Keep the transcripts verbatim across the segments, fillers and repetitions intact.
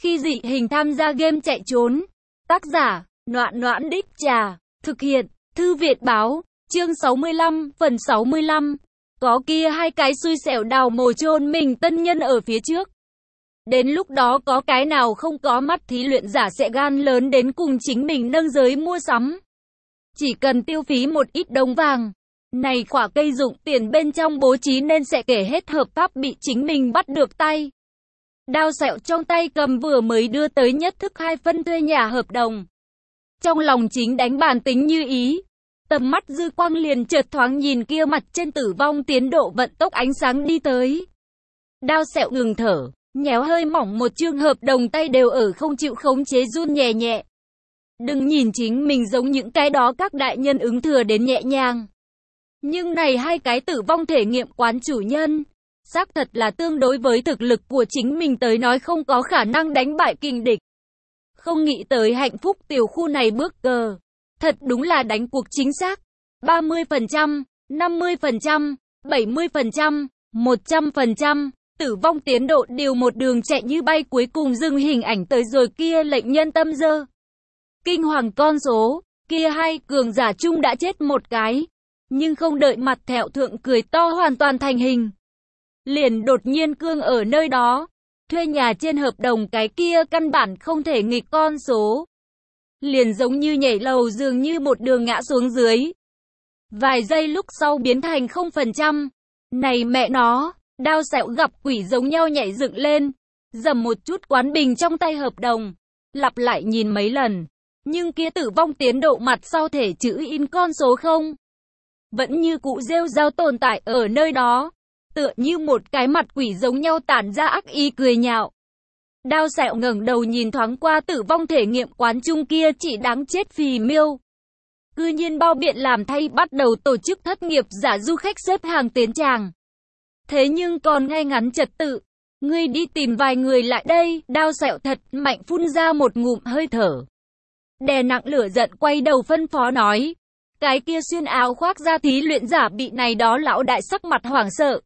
Khi dị hình tham gia game chạy trốn. Tác giả, Noãn Noãn Đích Trà. Thực hiện, Thư Viện Báo. Chương sáu mươi lăm, phần sáu mươi lăm. Có kia hai cái xui xẻo đào mồ chôn mình tân nhân ở phía trước. Đến lúc đó có cái nào không có mắt thí luyện giả sẽ gan lớn đến cùng chính mình nâng giới mua sắm. Chỉ cần tiêu phí một ít đồng vàng. Này khỏa cây dụng tiền bên trong bố trí nên sẽ kể hết hợp pháp bị chính mình bắt được tay. Đao sẹo trong tay cầm vừa mới đưa tới nhất thức hai phân thuê nhà hợp đồng. Trong lòng chính đánh bàn tính như ý. Tầm mắt dư quang liền chợt thoáng nhìn kia mặt trên tử vong tiến độ vận tốc ánh sáng đi tới. Đao sẹo ngừng thở, nhéo hơi mỏng một chương hợp đồng tay đều ở không chịu khống chế run nhẹ nhẹ. Đừng nhìn chính mình giống những cái đó các đại nhân ứng thừa đến nhẹ nhàng. Nhưng này hai cái tử vong thể nghiệm quán chủ nhân, xác thật là tương đối với thực lực của chính mình tới nói không có khả năng đánh bại kình địch. Không nghĩ tới hạnh phúc tiểu khu này bước cờ. Thật đúng là đánh cuộc chính xác. ba mươi phần trăm, năm mươi phần trăm, bảy mươi phần trăm, một trăm phần trăm. Tử vong tiến độ điều một đường chạy như bay cuối cùng dừng hình ảnh tới rồi kia lệnh nhân tâm dơ. Kinh hoàng con số, kia hai cường giả chung đã chết một cái. Nhưng không đợi mặt thẹo thượng cười to hoàn toàn thành hình. Liền đột nhiên cương ở nơi đó. Thuê nhà trên hợp đồng cái kia căn bản không thể nghịch con số. Liền giống như nhảy lầu dường như một đường ngã xuống dưới. Vài giây lúc sau biến thành không phần trăm. Này mẹ nó, đao sẹo gặp quỷ giống nhau nhảy dựng lên. Dầm một chút quán bình trong tay hợp đồng. Lặp lại nhìn mấy lần. Nhưng kia tử vong tiến độ mặt sau thể chữ in con số không. Vẫn như cụ rêu rao tồn tại ở nơi đó. Tựa như một cái mặt quỷ giống nhau tản ra ác ý cười nhạo. Đao sẹo ngẩng đầu nhìn thoáng qua tử vong thể nghiệm quán chung kia chỉ đáng chết phì miêu. Cư nhiên bao biện làm thay bắt đầu tổ chức thất nghiệp giả du khách xếp hàng tiến tràng. Thế nhưng còn ngay ngắn trật tự. Ngươi đi tìm vài người lại đây, đao sẹo thật mạnh phun ra một ngụm hơi thở. Đè nặng lửa giận quay đầu phân phó nói. Cái kia xuyên áo khoác da thí luyện giả bị này đó lão đại sắc mặt hoảng sợ.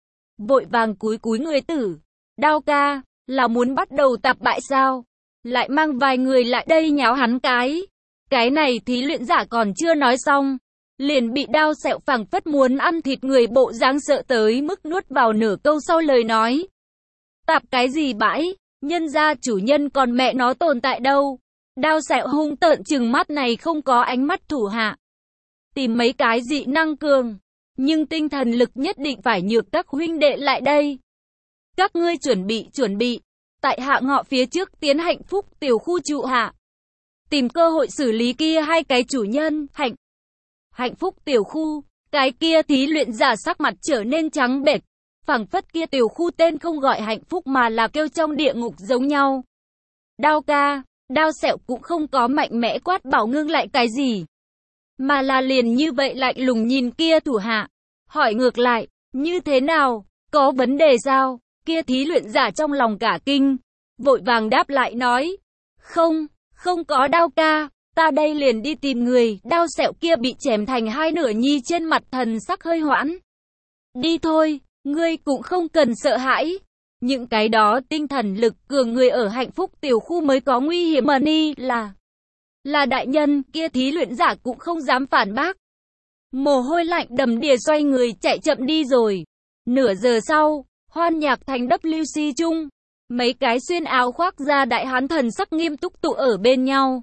Vội vàng cúi cúi người tử. Đao ca, là muốn bắt đầu tạp bại sao? Lại mang vài người lại đây nháo hắn cái. Cái này thí luyện giả còn chưa nói xong. Liền bị đao sẹo phảng phất muốn ăn thịt người bộ dáng sợ tới mức nuốt vào nửa câu sau lời nói. Tạp cái gì bãi, nhân gia chủ nhân còn mẹ nó tồn tại đâu. Đao sẹo hung tợn trừng mắt này không có ánh mắt thủ hạ. Tìm mấy cái dị năng cường. Nhưng tinh thần lực nhất định phải nhược các huynh đệ lại đây. Các ngươi chuẩn bị chuẩn bị. Tại hạ ngọ phía trước tiến hạnh phúc tiểu khu trụ hạ. Tìm cơ hội xử lý kia hai cái chủ nhân. Hạnh Hạnh phúc tiểu khu. Cái kia thí luyện giả sắc mặt trở nên trắng bệch. Phảng phất kia tiểu khu tên không gọi hạnh phúc mà là kêu trong địa ngục giống nhau. Đao ca, đao sẹo cũng không có mạnh mẽ quát bảo ngưng lại cái gì. Mà là liền như vậy lạnh lùng nhìn kia thủ hạ. Hỏi ngược lại, như thế nào, có vấn đề sao? Kia thí luyện giả trong lòng cả kinh. Vội vàng đáp lại nói. Không, không có đao ca, ta đây liền đi tìm người. Đao sẹo kia bị chém thành hai nửa nhi trên mặt thần sắc hơi hoãn. Đi thôi, ngươi cũng không cần sợ hãi. Những cái đó tinh thần lực cường người ở hạnh phúc tiểu khu mới có nguy hiểm mà ni là... Là đại nhân, kia thí luyện giả cũng không dám phản bác. Mồ hôi lạnh đầm đìa xoay người chạy chậm đi rồi. Nửa giờ sau, hoan nhạc thành W C chung. Mấy cái xuyên áo khoác ra đại hán thần sắc nghiêm túc tụ ở bên nhau.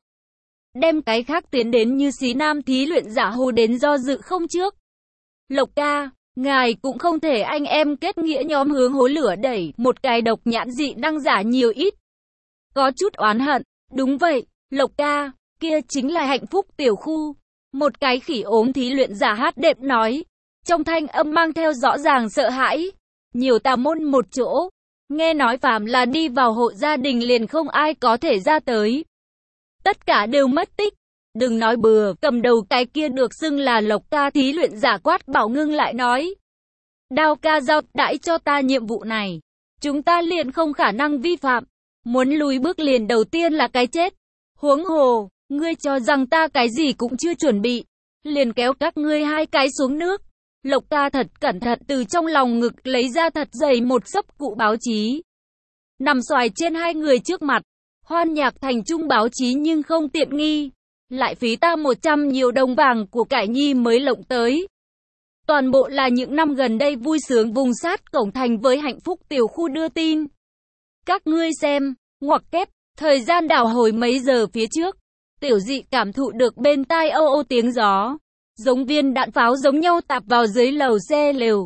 Đem cái khác tiến đến như xí nam thí luyện giả hô đến do dự không trước. Lộc ca, ngài cũng không thể anh em kết nghĩa nhóm hướng hối lửa đẩy một cái độc nhãn dị năng giả nhiều ít. Có chút oán hận, đúng vậy, Lộc ca. Kia chính là hạnh phúc tiểu khu. Một cái khỉ ốm thí luyện giả hát đệm nói. Trong thanh âm mang theo rõ ràng sợ hãi. Nhiều tà môn một chỗ. Nghe nói phàm là đi vào hộ gia đình liền không ai có thể ra tới. Tất cả đều mất tích. Đừng nói bừa, cầm đầu cái kia được xưng là Lộc ca thí luyện giả quát bảo ngưng lại nói. Đao ca giao đãi cho ta nhiệm vụ này. Chúng ta liền không khả năng vi phạm. Muốn lùi bước liền đầu tiên là cái chết. Huống hồ. Ngươi cho rằng ta cái gì cũng chưa chuẩn bị. Liền kéo các ngươi hai cái xuống nước. Lộc ca thật cẩn thận từ trong lòng ngực lấy ra thật dày một xấp cụ báo chí. Nằm xoài trên hai người trước mặt. Hoan nhạc thành trung báo chí nhưng không tiện nghi. Lại phí ta một trăm nhiều đồng vàng của cải nhi mới lộng tới. Toàn bộ là những năm gần đây vui sướng vùng sát cổng thành với hạnh phúc tiểu khu đưa tin. Các ngươi xem, ngoặc kép, thời gian đảo hồi mấy giờ phía trước. Tiểu dị cảm thụ được bên tai âu ô tiếng gió. Giống viên đạn pháo giống nhau tạp vào dưới lầu xe lều.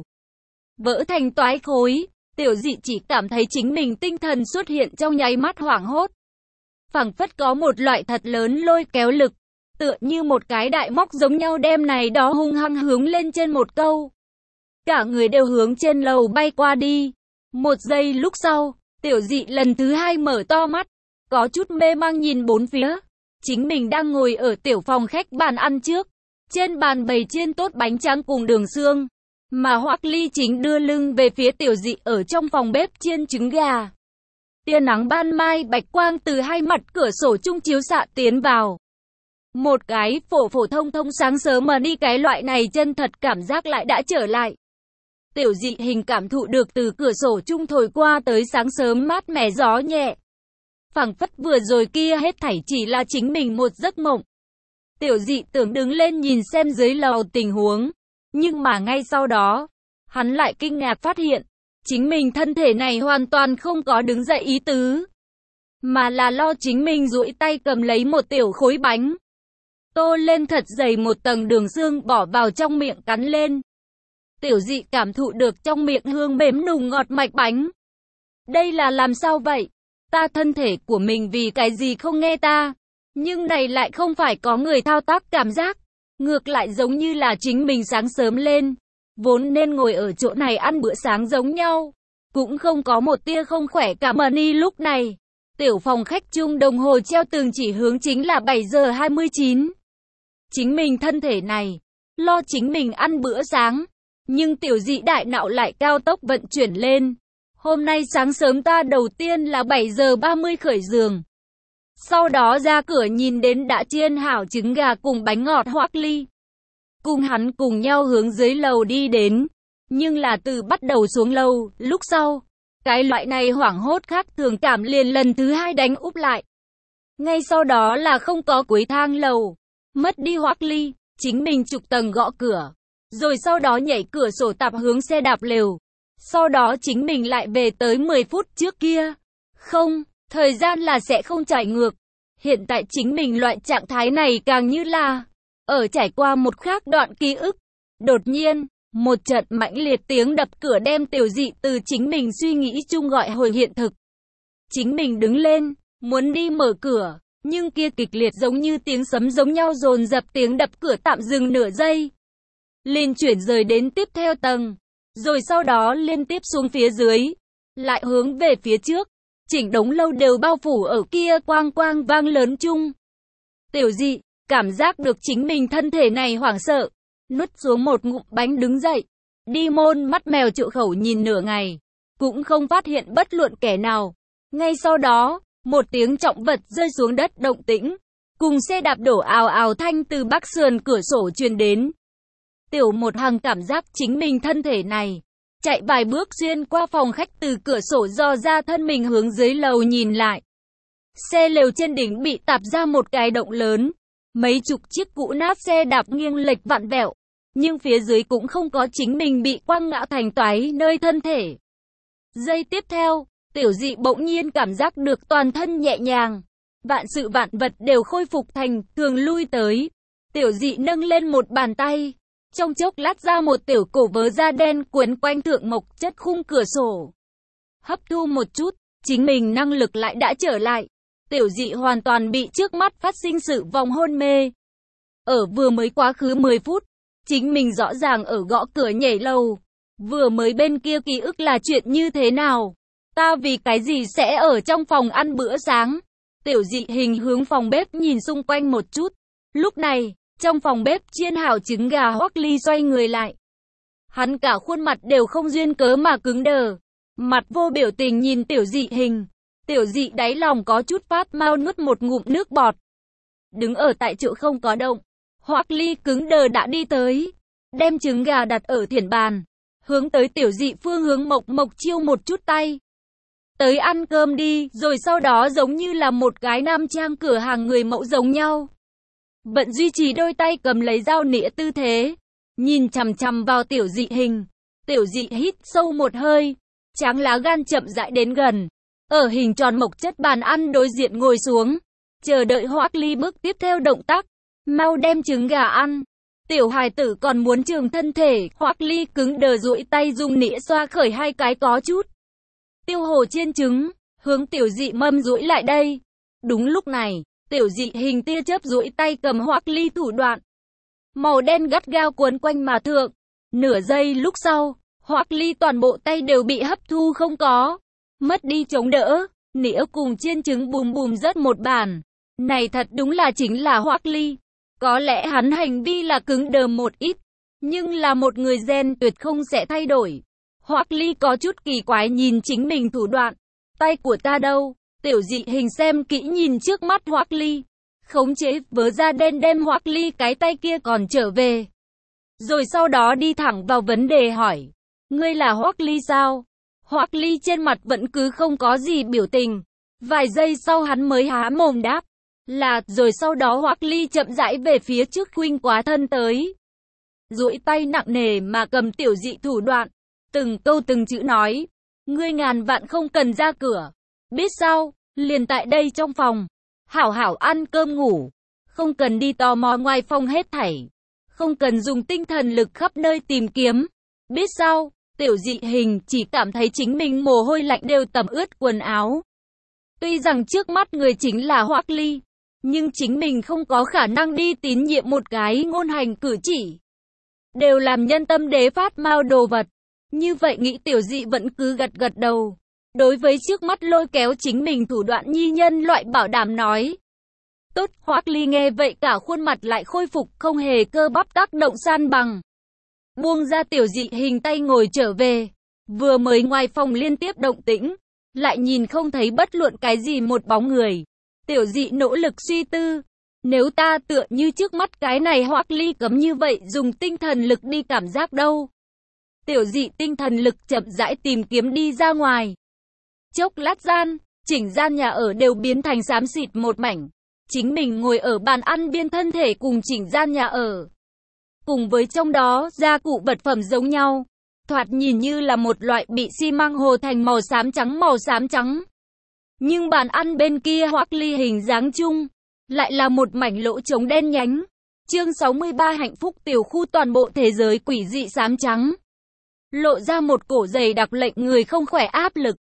Vỡ thành toái khối. Tiểu dị chỉ cảm thấy chính mình tinh thần xuất hiện trong nháy mắt hoảng hốt. Phảng phất có một loại thật lớn lôi kéo lực. Tựa như một cái đại móc giống nhau đem này đó hung hăng hướng lên trên một câu. Cả người đều hướng trên lầu bay qua đi. Một giây lúc sau, tiểu dị lần thứ hai mở to mắt. Có chút mê mang nhìn bốn phía. Chính mình đang ngồi ở tiểu phòng khách bàn ăn trước. Trên bàn bày chiên tốt bánh tráng cùng đường xương. Mà Hoắc Ly chính đưa lưng về phía tiểu dị ở trong phòng bếp chiên trứng gà. Tia nắng ban mai bạch quang từ hai mặt cửa sổ chung chiếu xạ tiến vào. Một cái phổ phổ thông thông sáng sớm mà đi cái loại này chân thật cảm giác lại đã trở lại. Tiểu dị hình cảm thụ được từ cửa sổ chung thổi qua tới sáng sớm mát mẻ gió nhẹ. Phảng phất vừa rồi kia hết thảy chỉ là chính mình một giấc mộng. Tiểu dị tưởng đứng lên nhìn xem dưới lầu tình huống. Nhưng mà ngay sau đó, hắn lại kinh ngạc phát hiện, chính mình thân thể này hoàn toàn không có đứng dậy ý tứ. Mà là lo chính mình duỗi tay cầm lấy một tiểu khối bánh. Tô lên thật dày một tầng đường xương bỏ vào trong miệng cắn lên. Tiểu dị cảm thụ được trong miệng hương mềm nùng ngọt mạch bánh. Đây là làm sao vậy? Ta thân thể của mình vì cái gì không nghe ta? Nhưng này lại không phải có người thao tác cảm giác. Ngược lại giống như là chính mình sáng sớm lên. Vốn nên ngồi ở chỗ này ăn bữa sáng giống nhau. Cũng không có một tia không khỏe cả mà ni lúc này. Tiểu phòng khách chung đồng hồ treo tường chỉ hướng chính là bảy giờ hai mươi chín. Chính mình thân thể này, lo chính mình ăn bữa sáng. Nhưng tiểu dị đại não lại cao tốc vận chuyển lên. Hôm nay sáng sớm ta đầu tiên là bảy giờ ba mươi khởi giường. Sau đó ra cửa nhìn đến đã chiên hảo trứng gà cùng bánh ngọt Hoắc Ly. Cùng hắn cùng nhau hướng dưới lầu đi đến. Nhưng là từ bắt đầu xuống lầu, lúc sau, cái loại này hoảng hốt khác thường cảm liền lần thứ hai đánh úp lại. Ngay sau đó là không có cuối thang lầu. Mất đi Hoắc Ly, chính mình trục tầng gõ cửa. Rồi sau đó nhảy cửa sổ tạp hướng xe đạp lều. Sau đó chính mình lại về tới mười phút trước kia. Không, thời gian là sẽ không chạy ngược. Hiện tại chính mình loại trạng thái này càng như là ở trải qua một khác đoạn ký ức. Đột nhiên, một trận mãnh liệt tiếng đập cửa đem tiểu dị từ chính mình suy nghĩ chung gọi hồi hiện thực. Chính mình đứng lên, muốn đi mở cửa, nhưng kia kịch liệt giống như tiếng sấm giống nhau dồn dập tiếng đập cửa tạm dừng nửa giây. Liền chuyển rời đến tiếp theo tầng, rồi sau đó liên tiếp xuống phía dưới, lại hướng về phía trước. Chỉnh đống lâu đều bao phủ ở kia quang quang vang lớn chung. Tiểu dị, cảm giác được chính mình thân thể này hoảng sợ. Nuốt xuống một ngụm bánh đứng dậy. Đi môn mắt mèo trự khẩu nhìn nửa ngày. Cũng không phát hiện bất luận kẻ nào. Ngay sau đó, một tiếng trọng vật rơi xuống đất động tĩnh. Cùng xe đạp đổ ào ào thanh từ bắc sườn cửa sổ truyền đến. Tiểu một hằng cảm giác chính mình thân thể này. Chạy vài bước xuyên qua phòng khách từ cửa sổ dò ra thân mình hướng dưới lầu nhìn lại. Xe lều trên đỉnh bị tạp ra một cái động lớn. Mấy chục chiếc cũ nát xe đạp nghiêng lệch vặn vẹo. Nhưng phía dưới cũng không có chính mình bị quăng ngã thành toái nơi thân thể. Giây tiếp theo, tiểu dị bỗng nhiên cảm giác được toàn thân nhẹ nhàng. Vạn sự vạn vật đều khôi phục thành thường lui tới. Tiểu dị nâng lên một bàn tay. Trong chốc lát ra một tiểu cổ vớ da đen quấn quanh thượng mộc chất khung cửa sổ. Hấp thu một chút, chính mình năng lực lại đã trở lại. Tiểu dị hoàn toàn bị trước mắt phát sinh sự vòng hôn mê. Ở vừa mới quá khứ mười phút, chính mình rõ ràng ở gõ cửa nhảy lầu. Vừa mới bên kia ký ức là chuyện như thế nào? Ta vì cái gì sẽ ở trong phòng ăn bữa sáng? Tiểu dị hình hướng phòng bếp nhìn xung quanh một chút. Lúc này, trong phòng bếp chiên hảo trứng gà Hoắc Ly xoay người lại. Hắn cả khuôn mặt đều không duyên cớ mà cứng đờ. Mặt vô biểu tình nhìn tiểu dị hình. Tiểu dị đáy lòng có chút phát mau nuốt một ngụm nước bọt. Đứng ở tại chỗ không có động. Hoắc Ly cứng đờ đã đi tới. Đem trứng gà đặt ở thiển bàn. Hướng tới tiểu dị phương hướng mộc mộc chiêu một chút tay. tới ăn cơm đi, rồi sau đó giống như là một cái nam trang cửa hàng người mẫu giống nhau. Vẫn duy trì đôi tay cầm lấy dao nĩa tư thế, nhìn chằm chằm vào Tiểu Dị Hình. Tiểu Dị hít sâu một hơi, tráng lá gan chậm rãi đến gần, ở hình tròn mộc chất bàn ăn đối diện ngồi xuống, chờ đợi Hoắc Ly bước tiếp theo động tác. Mau đem trứng gà ăn. Tiểu hài tử còn muốn trường thân thể. Hoắc Ly cứng đờ duỗi tay dùng nĩa xoa khởi hai cái có chút tiêu hồ chiên trứng, hướng Tiểu Dị mâm duỗi lại đây. Đúng lúc này, Tiểu Dị Hình tia chớp duỗi tay cầm Hoắc Ly thủ đoạn, màu đen gắt gao cuốn quanh mà thượng. Nửa giây lúc sau, Hoắc Ly toàn bộ tay đều bị hấp thu không có, mất đi chống đỡ, nĩa cùng chiên trứng bùm bùm rớt một bàn. Này thật đúng là chính là Hoắc Ly. Có lẽ hắn hành vi là cứng đờ một ít, nhưng là một người gen tuyệt không sẽ thay đổi. Hoắc Ly có chút kỳ quái nhìn chính mình thủ đoạn. Tay của ta đâu? Tiểu Dị Hình xem kỹ nhìn trước mắt Hoắc Ly, khống chế vớ ra đen đem Hoắc Ly cái tay kia còn trở về. Rồi sau đó đi thẳng vào vấn đề hỏi, ngươi là Hoắc Ly sao? Hoắc Ly trên mặt vẫn cứ không có gì biểu tình. Vài giây sau hắn mới há mồm đáp, là, rồi sau đó Hoắc Ly chậm rãi về phía trước khuynh quá thân tới, duỗi tay nặng nề mà cầm Tiểu Dị thủ đoạn, từng câu từng chữ nói, ngươi ngàn vạn không cần ra cửa, biết sao, liền tại đây trong phòng, hảo hảo ăn cơm ngủ, không cần đi tò mò ngoài phòng hết thảy, không cần dùng tinh thần lực khắp nơi tìm kiếm, biết sao. Tiểu Dị Hình chỉ cảm thấy chính mình mồ hôi lạnh đều tẩm ướt quần áo. Tuy rằng trước mắt người chính là Hoắc Ly, nhưng chính mình không có khả năng đi tín nhiệm một cái ngôn hành cử chỉ đều làm nhân tâm đế phát mau đồ vật. Như vậy nghĩ Tiểu Dị vẫn cứ gật gật đầu. Đối với trước mắt lôi kéo chính mình thủ đoạn nhi nhân loại bảo đảm nói. Tốt, Hoắc Ly nghe vậy cả khuôn mặt lại khôi phục không hề cơ bắp tác động san bằng. Buông ra Tiểu Dị Hình tay ngồi trở về. Vừa mới ngoài phòng liên tiếp động tĩnh, lại nhìn không thấy bất luận cái gì một bóng người. Tiểu Dị nỗ lực suy tư, nếu ta tựa như trước mắt cái này Hoắc Ly cấm như vậy dùng tinh thần lực đi cảm giác đâu. Tiểu Dị tinh thần lực chậm rãi tìm kiếm đi ra ngoài. Chốc lát gian, chỉnh gian nhà ở đều biến thành xám xịt một mảnh. Chính mình ngồi ở bàn ăn biên thân thể cùng chỉnh gian nhà ở, cùng với trong đó gia cụ vật phẩm giống nhau, thoạt nhìn như là một loại bị xi măng hồ thành màu xám trắng màu xám trắng. Nhưng bàn ăn bên kia Hoắc Ly hình dáng chung, lại là một mảnh lỗ trống đen nhánh. Chương sáu mươi ba hạnh phúc tiểu khu toàn bộ thế giới quỷ dị xám trắng. Lộ ra một cổ dày đặc lệnh người không khỏe áp lực.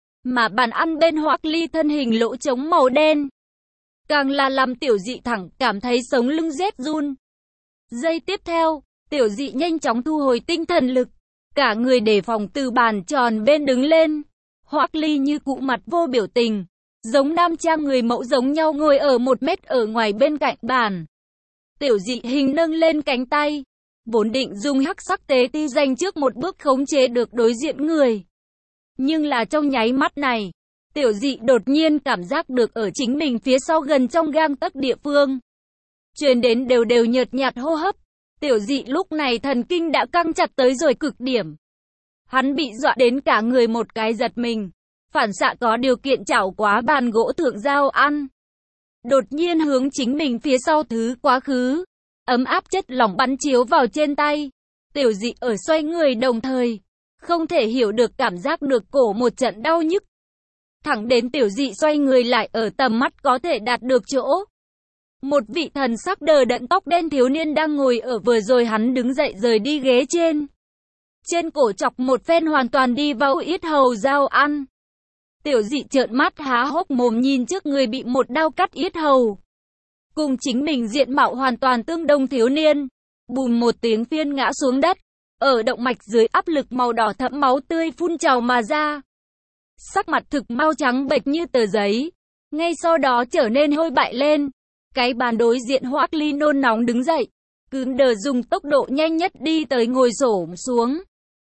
Mà bàn ăn bên Hoắc Ly thân hình lỗ trống màu đen, càng là làm Tiểu Dị thẳng cảm thấy sống lưng rét run. Giây tiếp theo, Tiểu Dị nhanh chóng thu hồi tinh thần lực, cả người đề phòng từ bàn tròn bên đứng lên. Hoắc Ly như cũ mặt vô biểu tình, giống nam trang người mẫu giống nhau ngồi ở một mét ở ngoài bên cạnh bàn. Tiểu Dị Hình nâng lên cánh tay, vốn định dùng hắc sắc tế ti dành trước một bước khống chế được đối diện người. Nhưng là trong nháy mắt này, Tiểu Dị đột nhiên cảm giác được ở chính mình phía sau gần trong gang tấc địa phương, truyền đến đều đều nhợt nhạt hô hấp. Tiểu Dị lúc này thần kinh đã căng chặt tới rồi cực điểm. Hắn bị dọa đến cả người một cái giật mình, phản xạ có điều kiện chảo quá bàn gỗ thượng dao ăn. Đột nhiên hướng chính mình phía sau thứ quá khứ, ấm áp chất lỏng bắn chiếu vào trên tay. Tiểu Dị ở xoay người đồng thời, không thể hiểu được cảm giác được cổ một trận đau nhức. Thẳng đến Tiểu Dị xoay người lại ở tầm mắt có thể đạt được chỗ. Một vị thần sắc đờ đẫn tóc đen thiếu niên đang ngồi ở vừa rồi hắn đứng dậy rời đi ghế trên. Trên cổ chọc một phen hoàn toàn đi vào yết hầu dao ăn. Tiểu Dị trợn mắt há hốc mồm nhìn trước người bị một đao cắt yết hầu, cùng chính mình diện mạo hoàn toàn tương đồng thiếu niên. Bùm một tiếng phiên ngã xuống đất, ở động mạch dưới áp lực màu đỏ thẫm máu tươi phun trào mà ra. Sắc mặt thực mau trắng bệch như tờ giấy, ngay sau đó trở nên hôi bại lên. Cái bàn đối diện Hoắc Ly nôn nóng đứng dậy, cứng đờ dùng tốc độ nhanh nhất đi tới ngồi xổm xuống,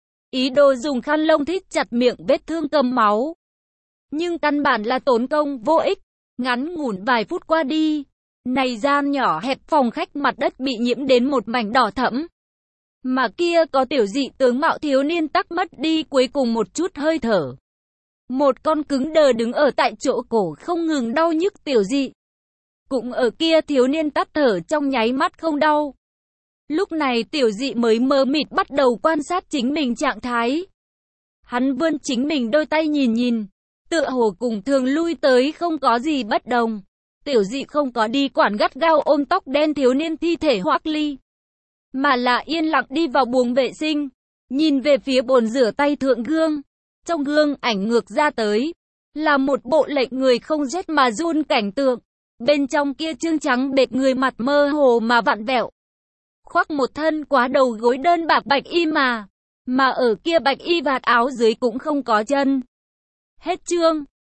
ý đồ dùng khăn lông thít chặt miệng vết thương cầm máu. Nhưng căn bản là tốn công vô ích. Ngắn ngủn vài phút qua đi, này gian nhỏ hẹp phòng khách mặt đất bị nhiễm đến một mảnh đỏ thẫm. Mà kia có Tiểu Dị tướng mạo thiếu niên tắc mất đi cuối cùng một chút hơi thở. Một con cứng đờ đứng ở tại chỗ, cổ không ngừng đau nhức. Tiểu Dị cũng ở kia, thiếu niên tắt thở trong nháy mắt không đau. Lúc này Tiểu Dị mới mờ mịt bắt đầu quan sát chính mình trạng thái. Hắn vươn chính mình đôi tay nhìn nhìn, tựa hồ cùng thường lui tới không có gì bất đồng. Tiểu Dị không có đi quản gắt gao ôm tóc đen thiếu niên thi thể Hoắc Ly, mà là yên lặng đi vào buồng vệ sinh, nhìn về phía bồn rửa tay thượng gương. Trong gương ảnh ngược ra tới là một bộ lệnh người không rét mà run cảnh tượng. Bên trong kia trương trắng bệt người, mặt mơ hồ mà vặn vẹo, khoác một thân quá đầu gối đơn bạc bạch y mà, mà ở kia bạch y vạt áo dưới cũng không có chân. Hết chương.